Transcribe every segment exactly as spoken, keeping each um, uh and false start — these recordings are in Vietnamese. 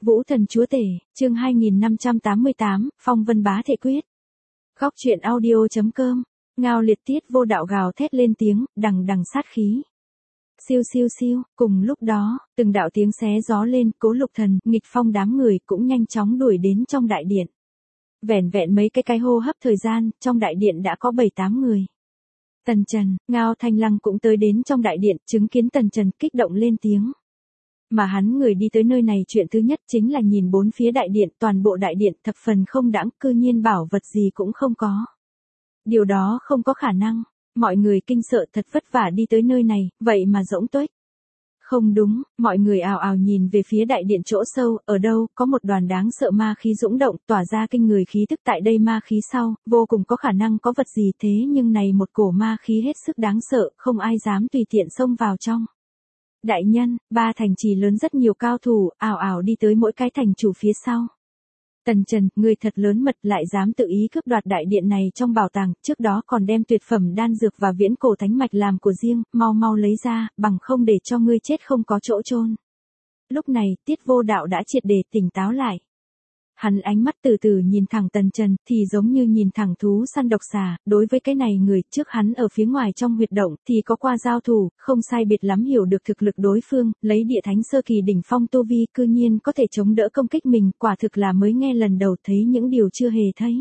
Vũ thần chúa tể, chương hai nghìn năm trăm tám mươi tám, phong vân bá thể quyết. Góc truyện audio.com, ngao liệt tiết vô đạo gào thét lên tiếng, đằng đằng sát khí. Siêu siêu siêu, cùng lúc đó, từng đạo tiếng xé gió lên, Cố Lục Thần, Nghịch Phong đám người cũng nhanh chóng đuổi đến trong đại điện. Vẻn vẹn mấy cái cái hô hấp thời gian, trong đại điện đã có bảy tám người. Tần Trần, Ngao Thanh Lăng cũng tới đến trong đại điện, chứng kiến Tần Trần kích động lên tiếng. Mà hắn người đi tới nơi này chuyện thứ nhất chính là nhìn bốn phía đại điện, toàn bộ đại điện thập phần không đãng, cư nhiên bảo vật gì cũng không có. Điều đó không có khả năng, mọi người kinh sợ thật vất vả đi tới nơi này, vậy mà rỗng tuếch. Không đúng, mọi người ào ào nhìn về phía đại điện chỗ sâu, ở đâu, có một đoàn đáng sợ ma khí dũng động, tỏa ra kinh người khí tức tại đây ma khí sau, vô cùng có khả năng có vật gì thế nhưng này một cổ ma khí hết sức đáng sợ, không ai dám tùy tiện xông vào trong. Đại nhân, ba thành trì lớn rất nhiều cao thủ, ào ào đi tới mỗi cái thành chủ phía sau. Tần Trần, người thật lớn mật lại dám tự ý cướp đoạt đại điện này trong bảo tàng, trước đó còn đem tuyệt phẩm đan dược và viễn cổ thánh mạch làm của riêng, mau mau lấy ra, bằng không để cho ngươi chết không có chỗ chôn. Lúc này, Tiết Vô Đạo đã triệt để tỉnh táo lại. Hắn ánh mắt từ từ nhìn thẳng Tần Trần, thì giống như nhìn thẳng thú săn độc xà, đối với cái này người trước hắn ở phía ngoài trong huyệt động thì có qua giao thủ, không sai biệt lắm hiểu được thực lực đối phương, lấy địa thánh sơ kỳ đỉnh phong tu vi cư nhiên có thể chống đỡ công kích mình, quả thực là mới nghe lần đầu thấy những điều chưa hề thấy.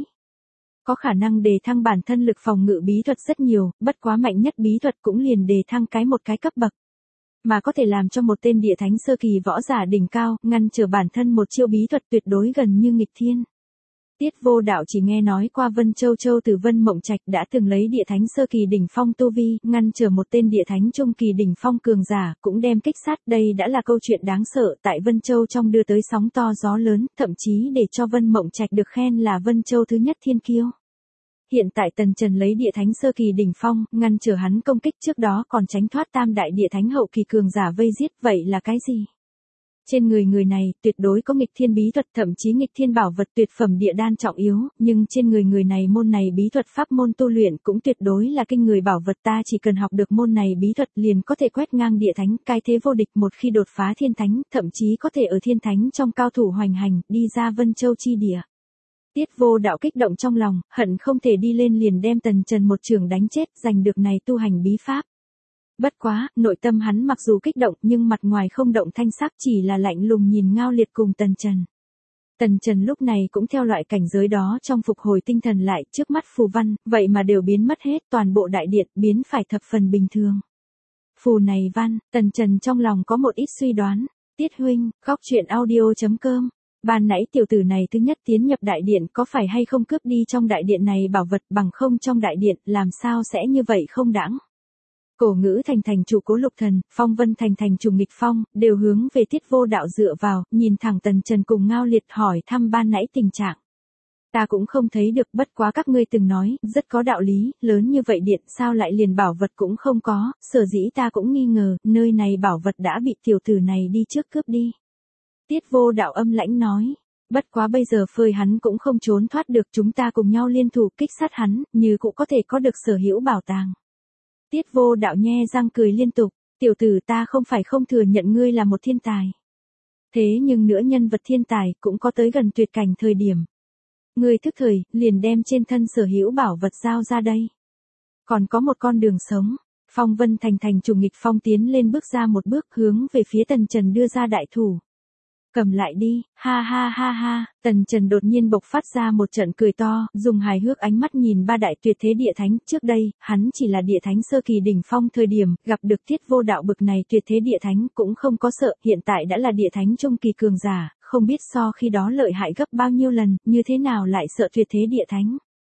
Có khả năng đề thăng bản thân lực phòng ngự bí thuật rất nhiều, bất quá mạnh nhất bí thuật cũng liền đề thăng cái một cái cấp bậc. Mà có thể làm cho một tên địa thánh sơ kỳ võ giả đỉnh cao, ngăn trở bản thân một chiêu bí thuật tuyệt đối gần như nghịch thiên. Tiết Vô Đạo chỉ nghe nói qua Vân Châu Châu từ Vân Mộng Trạch đã từng lấy địa thánh sơ kỳ đỉnh phong tu vi, ngăn trở một tên địa thánh trung kỳ đỉnh phong cường giả, cũng đem kích sát, đây đã là câu chuyện đáng sợ, tại Vân Châu trong đưa tới sóng to gió lớn, thậm chí để cho Vân Mộng Trạch được khen là Vân Châu thứ nhất thiên kiêu. Hiện tại Tần Trần lấy địa thánh sơ kỳ đỉnh phong, ngăn trở hắn công kích trước đó còn tránh thoát tam đại địa thánh hậu kỳ cường giả vây giết, vậy là cái gì? Trên người người này, tuyệt đối có nghịch thiên bí thuật, thậm chí nghịch thiên bảo vật tuyệt phẩm địa đan trọng yếu, nhưng trên người người này môn này bí thuật pháp môn tu luyện cũng tuyệt đối là kinh người bảo vật, ta chỉ cần học được môn này bí thuật liền có thể quét ngang địa thánh, cái thế vô địch một khi đột phá thiên thánh, thậm chí có thể ở thiên thánh trong cao thủ hoành hành, đi ra Vân Châu chi địa. Tiết Vô Đạo kích động trong lòng, hận không thể đi lên liền đem Tần Trần một trường đánh chết, giành được này tu hành bí pháp. Bất quá, nội tâm hắn mặc dù kích động nhưng mặt ngoài không động thanh sắc, chỉ là lạnh lùng nhìn Ngao Liệt cùng Tần Trần. Tần Trần lúc này cũng theo loại cảnh giới đó trong phục hồi tinh thần lại, trước mắt phù văn, vậy mà đều biến mất hết, toàn bộ đại điện biến phải thập phần bình thường. Phù này văn, Tần Trần trong lòng có một ít suy đoán. Tiết huynh, góc truyện audio.com. Ban nãy tiểu tử này thứ nhất tiến nhập đại điện có phải hay không cướp đi trong đại điện này bảo vật, bằng không trong đại điện làm sao sẽ như vậy không đãng. Cổ Ngữ Thành thành chủ Cố Lục Thần, Phong Vân Thành thành chủ Nghịch Phong, đều hướng về Tiết Vô Đạo dựa vào, nhìn thẳng Tần Trần cùng Ngao Liệt hỏi thăm ban nãy tình trạng. Ta cũng không thấy được, bất quá các ngươi từng nói, rất có đạo lý, lớn như vậy điện sao lại liền bảo vật cũng không có, sở dĩ ta cũng nghi ngờ, nơi này bảo vật đã bị tiểu tử này đi trước cướp đi. Tiết Vô Đạo âm lãnh nói, bất quá bây giờ phơi hắn cũng không trốn thoát được, chúng ta cùng nhau liên thủ kích sát hắn, như cũng có thể có được sở hữu bảo tàng. Tiết Vô Đạo nhe răng cười liên tục, tiểu tử ta không phải không thừa nhận ngươi là một thiên tài. Thế nhưng nữa nhân vật thiên tài cũng có tới gần tuyệt cảnh thời điểm. Ngươi thức thời, liền đem trên thân sở hữu bảo vật giao ra đây. Còn có một con đường sống. Phong Vân Thành thành chủ Nghịch Phong tiến lên bước ra một bước hướng về phía Tần Trần đưa ra đại thủ. Cầm lại đi, ha ha ha ha, Tần Trần đột nhiên bộc phát ra một trận cười to, dùng hài hước ánh mắt nhìn ba đại tuyệt thế địa thánh, trước đây, hắn chỉ là địa thánh sơ kỳ đỉnh phong thời điểm, gặp được Tiết Vô Đạo bực này tuyệt thế địa thánh cũng không có sợ, hiện tại đã là địa thánh trung kỳ cường giả, không biết so khi đó lợi hại gấp bao nhiêu lần, như thế nào lại sợ tuyệt thế địa thánh.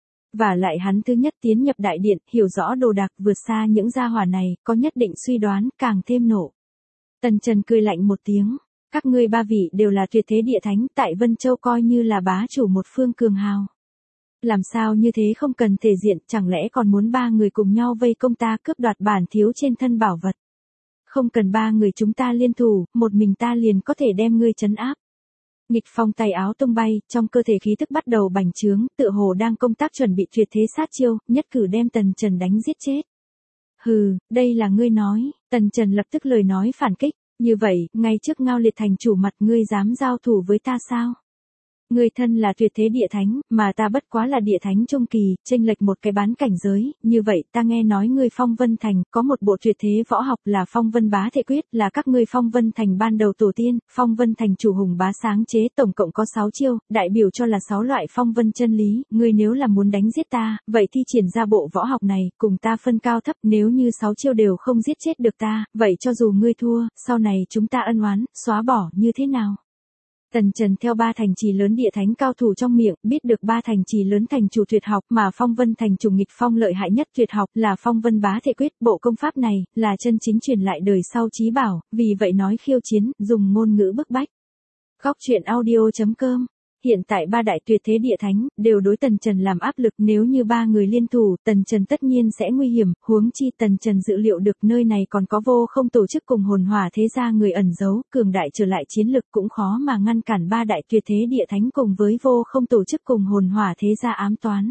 Và lại hắn thứ nhất tiến nhập đại điện, hiểu rõ đồ đạc vượt xa những gia hỏa này, có nhất định suy đoán, càng thêm nổ. Tần Trần cười lạnh một tiếng. Các ngươi ba vị đều là tuyệt thế địa thánh, tại Vân Châu coi như là bá chủ một phương cường hào. Làm sao như thế không cần thể diện, chẳng lẽ còn muốn ba người cùng nhau vây công ta cướp đoạt bản thiếu trên thân bảo vật. Không cần ba người chúng ta liên thủ, một mình ta liền có thể đem ngươi trấn áp. Nghịch Phong tay áo tung bay, trong cơ thể khí tức bắt đầu bành trướng, tựa hồ đang công tác chuẩn bị tuyệt thế sát chiêu, nhất cử đem Tần Trần đánh giết chết. Hừ, đây là ngươi nói, Tần Trần lập tức lời nói phản kích. Như vậy, ngay trước Ngao Liệt thành chủ mặt ngươi dám giao thủ với ta sao? Ngươi thân là tuyệt thế địa thánh, mà ta bất quá là địa thánh trung kỳ, chênh lệch một cái bán cảnh giới, như vậy ta nghe nói ngươi Phong Vân Thành có một bộ tuyệt thế võ học là Phong Vân Bá Thể Quyết, là các ngươi Phong Vân Thành ban đầu tổ tiên, Phong Vân Thành chủ Hùng Bá sáng chế, tổng cộng có sáu chiêu, đại biểu cho là sáu loại phong vân chân lý, ngươi nếu là muốn đánh giết ta, vậy thi triển ra bộ võ học này, cùng ta phân cao thấp, nếu như sáu chiêu đều không giết chết được ta, vậy cho dù ngươi thua, sau này chúng ta ân oán, xóa bỏ như thế nào? Tần Trần theo ba thành trì lớn địa thánh cao thủ trong miệng, biết được ba thành trì lớn thành chủ tuyệt học mà Phong Vân thành chủ nghịch phong lợi hại nhất tuyệt học là Phong Vân Bá Thể Quyết, bộ công pháp này là chân chính truyền lại đời sau chí bảo, vì vậy nói khiêu chiến, dùng ngôn ngữ bức bách. Góc truyện audio chấm com. Hiện tại ba đại tuyệt thế địa thánh đều đối Tần Trần làm áp lực, nếu như ba người liên thủ, Tần Trần tất nhiên sẽ nguy hiểm, huống chi Tần Trần dự liệu được nơi này còn có Vô Không tổ chức cùng Hồn Hỏa thế gia người ẩn giấu, cường đại trở lại chiến lực cũng khó mà ngăn cản ba đại tuyệt thế địa thánh cùng với Vô Không tổ chức cùng Hồn Hỏa thế gia ám toán.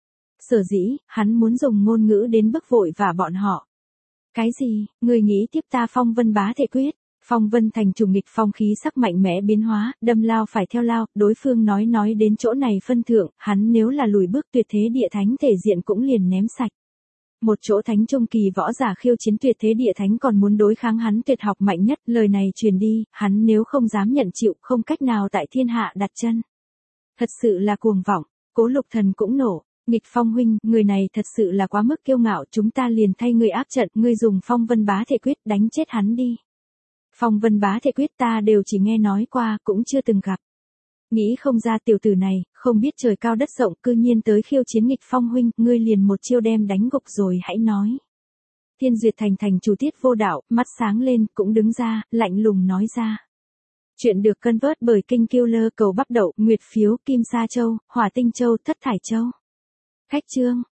Sở dĩ, hắn muốn dùng ngôn ngữ đến bức vội và bọn họ. Cái gì, người nghĩ tiếp ta Phong Vân Bá Thể Quyết? Phong Vân thành chủ nghịch phong khí sắc mạnh mẽ biến hóa, đâm lao phải theo lao, đối phương nói nói đến chỗ này phân thượng, hắn nếu là lùi bước tuyệt thế địa thánh thể diện cũng liền ném sạch. Một chỗ thánh trung kỳ võ giả khiêu chiến tuyệt thế địa thánh còn muốn đối kháng hắn tuyệt học mạnh nhất, lời này truyền đi, hắn nếu không dám nhận chịu, không cách nào tại thiên hạ đặt chân. Thật sự là cuồng vọng, Cố Lục Thần cũng nổ. Nghịch Phong huynh, người này thật sự là quá mức kiêu ngạo, chúng ta liền thay ngươi áp trận, ngươi dùng Phong Vân Bá Thể Quyết đánh chết hắn đi. Phong Vân Bá Thể Quyết ta đều chỉ nghe nói qua, cũng chưa từng gặp. Nghĩ không ra tiểu tử này, không biết trời cao đất rộng, cư nhiên tới khiêu chiến Nghịch Phong huynh, ngươi liền một chiêu đem đánh gục rồi hãy nói. Thiên Duyệt thành thành chủ Tiết Vô Đạo, mắt sáng lên, cũng đứng ra, lạnh lùng nói ra. Chuyện được cân vớt bởi Kinh Killer cầu bắp đậu, Nguyệt Phiếu, Kim Sa Châu, Hỏa Tinh Châu, Thất Thải Châu. Khách chương.